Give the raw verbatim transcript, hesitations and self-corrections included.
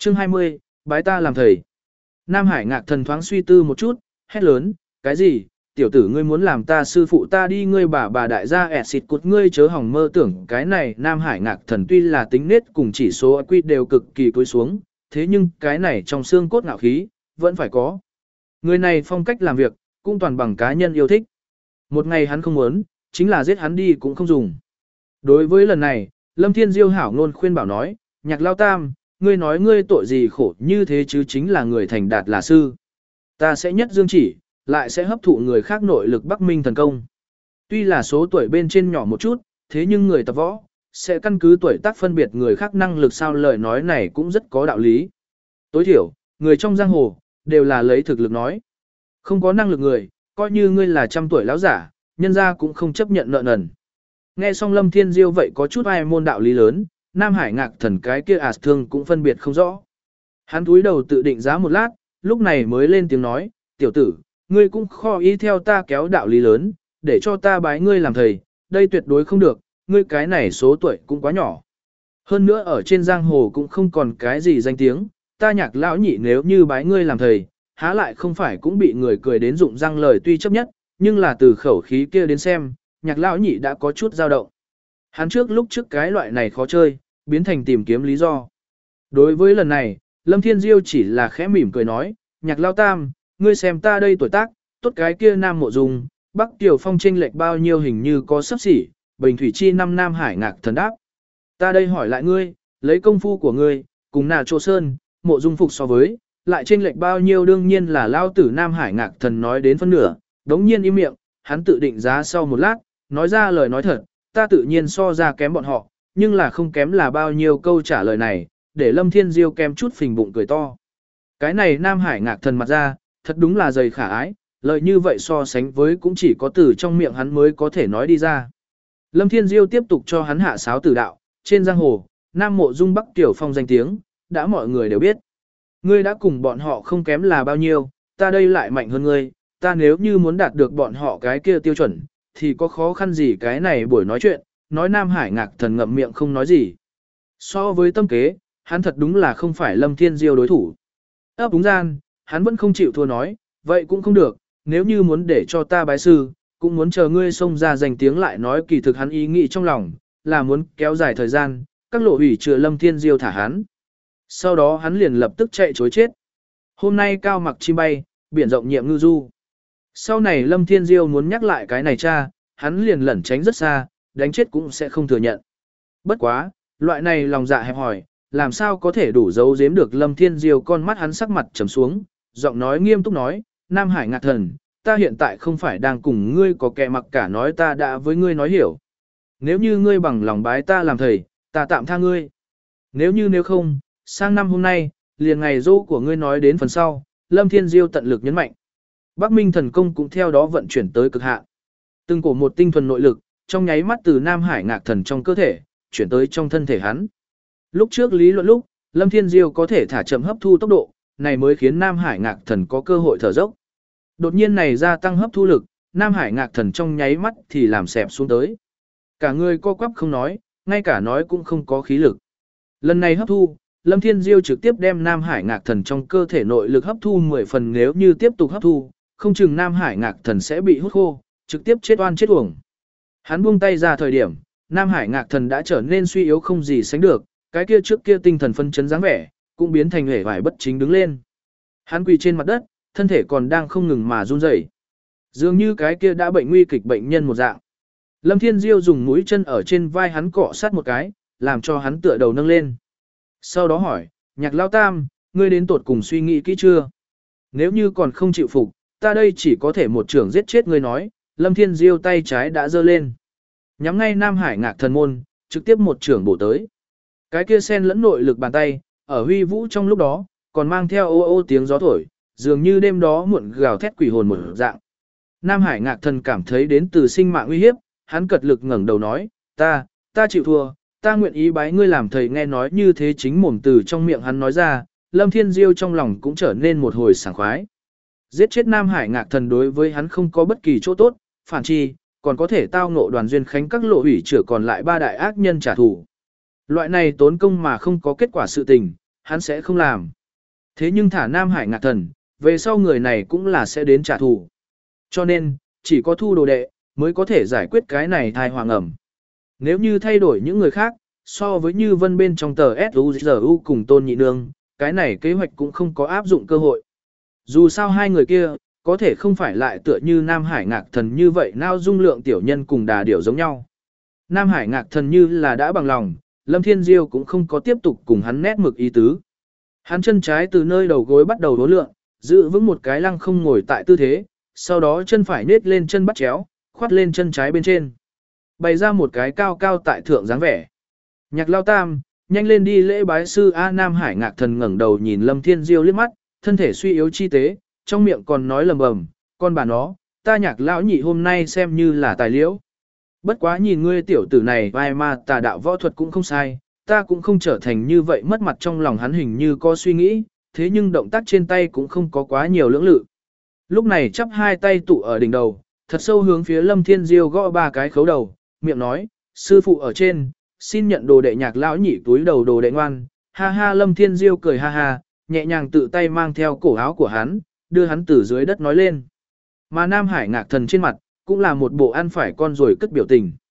Chương hai mươi, bái ta làm thầy. Nam Hải Ngạc Thần thoáng suy tư một chút, hét lớn, cái gì, tiểu tử ngươi muốn làm ta sư phụ ta đi ngươi bà bà đại gia ẹt xịt cụt ngươi chớ hỏng mơ tưởng cái này. Nam Hải Ngạc Thần tuy là tính nết cùng chỉ số i kiu đều cực kỳ cúi xuống, thế nhưng cái này trong xương cốt ngạo khí, vẫn phải có. Người này phong cách làm việc, cũng toàn bằng cá nhân yêu thích. Một ngày hắn không muốn, chính là giết hắn đi cũng không dùng. Đối với lần này, Lâm Thiên Diêu hảo ngôn khuyên bảo nói, Nhạc Lao Tam, ngươi nói ngươi tội gì khổ như thế chứ chính là người thành đạt là sư. Ta sẽ nhất dương chỉ, lại sẽ hấp thụ người khác nội lực Bắc Minh thần công. Tuy là số tuổi bên trên nhỏ một chút, thế nhưng người tập võ, sẽ căn cứ tuổi tác phân biệt người khác năng lực sao lời nói này cũng rất có đạo lý. Tối thiểu, người trong giang hồ, đều là lấy thực lực nói. Không có năng lực người, coi như ngươi là trăm tuổi lão giả, nhân ra cũng không chấp nhận nợ nần. Nghe xong Lâm Thiên Diêu vậy có chút ai môn đạo lý lớn, Nam Hải Ngạc Thần cái kia ạt thương cũng phân biệt không rõ. Hắn túi đầu tự định giá một lát, lúc này mới lên tiếng nói, tiểu tử, ngươi cũng kho ý theo ta kéo đạo lý lớn, để cho ta bái ngươi làm thầy, đây tuyệt đối không được, ngươi cái này số tuổi cũng quá nhỏ. Hơn nữa ở trên giang hồ cũng không còn cái gì danh tiếng, ta Nhạc lão nhị nếu như bái ngươi làm thầy, há lại không phải cũng bị người cười đến rụng răng lời tuy chấp nhất, nhưng là từ khẩu khí kia đến xem, Nhạc lão nhị đã có chút dao động. Hắn trước lúc trước cái loại này khó chơi, biến thành tìm kiếm lý do. Đối với lần này, Lâm Thiên Diêu chỉ là khẽ mỉm cười nói, Nhạc Lao Tam, ngươi xem ta đây tuổi tác, tốt cái kia Nam Mộ Dung, Bắc Tiểu Phong chênh lệch bao nhiêu hình như có sắp xỉ, Bình Thủy Chi năm Nam Hải Ngạc Thần đáp. Ta đây hỏi lại ngươi, lấy công phu của ngươi, cùng Nà Trô Sơn, Mộ Dung Phục so với, lại chênh lệch bao nhiêu đương nhiên là Lao tử Nam Hải Ngạc Thần nói đến phân nửa, đống nhiên im miệng, hắn tự định giá sau một lát, nói ra lời nói thật, ta tự nhiên so ra kém bọn họ, nhưng là không kém là bao nhiêu câu trả lời này, để Lâm Thiên Diêu kém chút phình bụng cười to. Cái này Nam Hải Ngạc Thần mặt ra, thật đúng là dày khả ái, lời như vậy so sánh với cũng chỉ có từ trong miệng hắn mới có thể nói đi ra. Lâm Thiên Diêu tiếp tục cho hắn hạ sáo tử đạo, trên giang hồ, Nam Mộ Dung Bắc Tiểu Phong danh tiếng, đã mọi người đều biết. Ngươi đã cùng bọn họ không kém là bao nhiêu, ta đây lại mạnh hơn ngươi, ta nếu như muốn đạt được bọn họ cái kia tiêu chuẩn, thì có khó khăn gì cái này buổi nói chuyện, nói Nam Hải Ngạc Thần ngậm miệng không nói gì. So với tâm kế, hắn thật đúng là không phải Lâm Thiên Diêu đối thủ. Ấp úng gian, hắn vẫn không chịu thua nói, vậy cũng không được, nếu như muốn để cho ta bái sư, cũng muốn chờ ngươi xông ra danh tiếng lại nói kỳ thực hắn ý nghĩ trong lòng, là muốn kéo dài thời gian, các lộ hủy chừa Lâm Thiên Diêu thả hắn. Sau đó hắn liền lập tức chạy chối chết. Hôm nay cao mặc chim bay, biển rộng nhiệm ngư du. Sau này Lâm Thiên Diêu muốn nhắc lại cái này cha, hắn liền lẩn tránh rất xa, đánh chết cũng sẽ không thừa nhận. Bất quá, loại này lòng dạ hẹp hỏi, làm sao có thể đủ giấu giếm được Lâm Thiên Diêu con mắt hắn sắc mặt trầm xuống, giọng nói nghiêm túc nói, Nam Hải Ngạc Thần, ta hiện tại không phải đang cùng ngươi có kẻ mặc cả nói ta đã với ngươi nói hiểu. Nếu như ngươi bằng lòng bái ta làm thầy, ta tạm tha ngươi. Nếu như nếu không, sang năm hôm nay, liền ngày dỗ của ngươi nói đến phần sau, Lâm Thiên Diêu tận lực nhấn mạnh. Bắc Minh thần công cũng theo đó vận chuyển tới cực hạn. Từng cổ một tinh thuần nội lực, trong nháy mắt từ Nam Hải Ngạc Thần trong cơ thể, chuyển tới trong thân thể hắn. Lúc trước lý luận lúc, Lâm Thiên Diêu có thể thả chậm hấp thu tốc độ, này mới khiến Nam Hải Ngạc Thần có cơ hội thở dốc. Đột nhiên này gia tăng hấp thu lực, Nam Hải Ngạc Thần trong nháy mắt thì làm xẹp xuống tới. Cả người co quắp không nói, ngay cả nói cũng không có khí lực. Lần này hấp thu, Lâm Thiên Diêu trực tiếp đem Nam Hải Ngạc Thần trong cơ thể nội lực hấp thu mười phần, nếu như tiếp tục hấp thu, không chừng Nam Hải Ngạc Thần sẽ bị hút khô, trực tiếp chết oan chết uổng. Hắn buông tay ra thời điểm, Nam Hải Ngạc Thần đã trở nên suy yếu không gì sánh được, cái kia trước kia tinh thần phân chấn dáng vẻ, cũng biến thành hề vải bất chính đứng lên. Hắn quỳ trên mặt đất, thân thể còn đang không ngừng mà run rẩy, dường như cái kia đã bệnh nguy kịch bệnh nhân một dạng. Lâm Thiên Diêu dùng mũi chân ở trên vai hắn cọ sát một cái, làm cho hắn tựa đầu nâng lên. Sau đó hỏi, Nhạc Lao Tam, ngươi đến tột cùng suy nghĩ kỹ chưa? Nếu như còn không chịu phục, ta đây chỉ có thể một trưởng giết chết ngươi nói. Lâm Thiên Diêu tay trái đã giơ lên, nhắm ngay Nam Hải Ngạc Thần môn, trực tiếp một trưởng bổ tới. Cái kia sen lẫn nội lực bàn tay, ở huy vũ trong lúc đó, còn mang theo ô ô tiếng gió thổi, dường như đêm đó muộn gào thét quỷ hồn một dạng. Nam Hải Ngạc Thần cảm thấy đến từ sinh mạng uy hiếp, hắn cật lực ngẩng đầu nói, ta, ta chịu thua, ta nguyện ý bái ngươi làm thầy. Nghe nói như thế chính mồm từ trong miệng hắn nói ra, Lâm Thiên Diêu trong lòng cũng trở nên một hồi sảng khoái. Giết chết Nam Hải Ngạc Thần đối với hắn không có bất kỳ chỗ tốt, phản chi, còn có thể tao ngộ Đoàn Duyên Khánh các lộ hủy chữa còn lại ba đại ác nhân trả thù. Loại này tốn công mà không có kết quả sự tình, hắn sẽ không làm. Thế nhưng thả Nam Hải Ngạc Thần, về sau người này cũng là sẽ đến trả thù. Cho nên, chỉ có thu đồ đệ, mới có thể giải quyết cái này thai hoàng ẩm. Nếu như thay đổi những người khác, so với Như Vân bên trong tờ ét u giê u cùng Tôn Nhị Nương, cái này kế hoạch cũng không có áp dụng cơ hội. Dù sao hai người kia, có thể không phải lại tựa như Nam Hải Ngạc Thần như vậy nao dung lượng tiểu nhân cùng đà điểu giống nhau. Nam Hải Ngạc Thần như là đã bằng lòng, Lâm Thiên Diêu cũng không có tiếp tục cùng hắn nét mực ý tứ. Hắn chân trái từ nơi đầu gối bắt đầu đố lượng, giữ vững một cái lăng không ngồi tại tư thế, sau đó chân phải nết lên chân bắt chéo, khoát lên chân trái bên trên. Bày ra một cái cao cao tại thượng dáng vẻ. Nhạc Lao Tam, nhanh lên đi lễ bái sư A. Nam Hải Ngạc Thần ngẩng đầu nhìn Lâm Thiên Diêu liếc mắt, thân thể suy yếu chi tế, trong miệng còn nói lầm bầm, con bà nó, ta Nhạc lão nhị hôm nay xem như là tài liễu. Bất quá nhìn ngươi tiểu tử này vai ma tà đạo võ thuật cũng không sai, ta cũng không trở thành như vậy mất mặt. Trong lòng hắn hình như có suy nghĩ, thế nhưng động tác trên tay cũng không có quá nhiều lưỡng lự. Lúc này chắp hai tay tụ ở đỉnh đầu, thật sâu hướng phía Lâm Thiên Diêu gõ ba cái khấu đầu, miệng nói, sư phụ ở trên, xin nhận đồ đệ Nhạc lão nhị túi đầu đồ đệ ngoan. Ha ha, Lâm Thiên Diêu cười ha ha, nhẹ nhàng tự tay mang theo cổ áo của hắn, đưa hắn từ dưới đất nói lên. Mà Nam Hải Ngạc Thần trên mặt, cũng là một bộ ăn phải con rồi cất biểu tình.